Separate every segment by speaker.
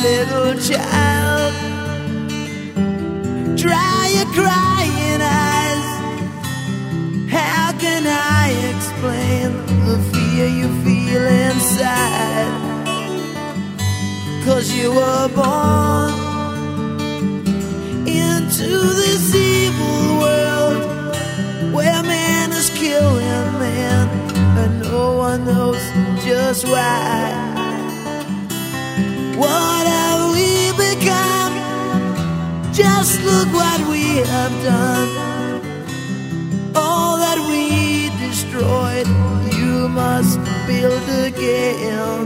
Speaker 1: Little child, dry your crying eyes. How can I explain the fear you feel inside? 'Cause you were born into this evil world where man is killing man, and no one knows just why. What have we become? Just look what we have done. All that we destroyed, you must build again.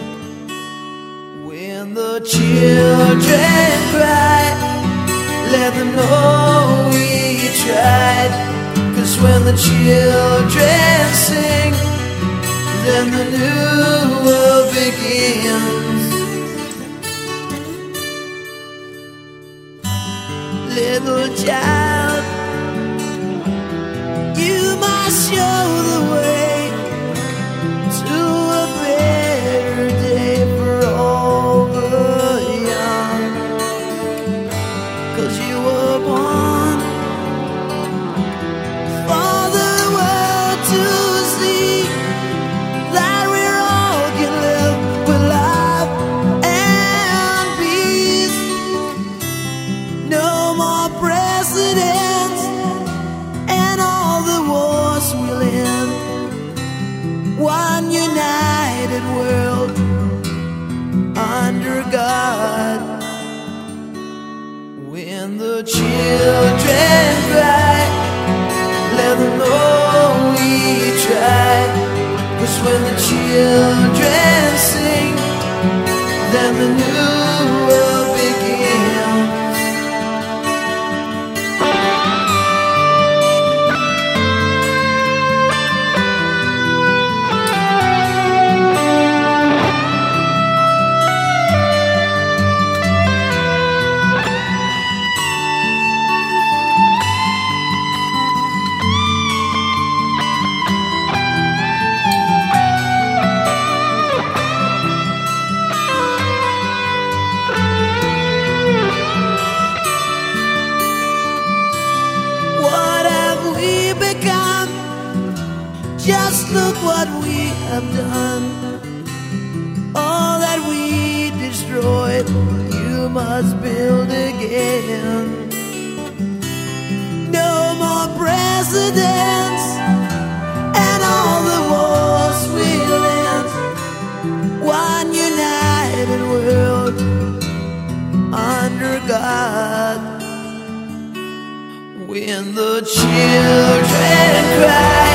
Speaker 1: When the children cry, let them know we tried. 'Cause when the children sing, then the new world begins. Little child, you must show the way to a better day for all the young. 'Cause you were born for the world to see that we all can live with love and peace. No more presidents and all the wars will end. One united world under God. When the children cry, let them know we tried. 'Cause when the children sing, then the new world begins. Just look what we have done. All that we destroyed, you must build again. No more presidents and all the wars will end. One united world under God. When the children cry,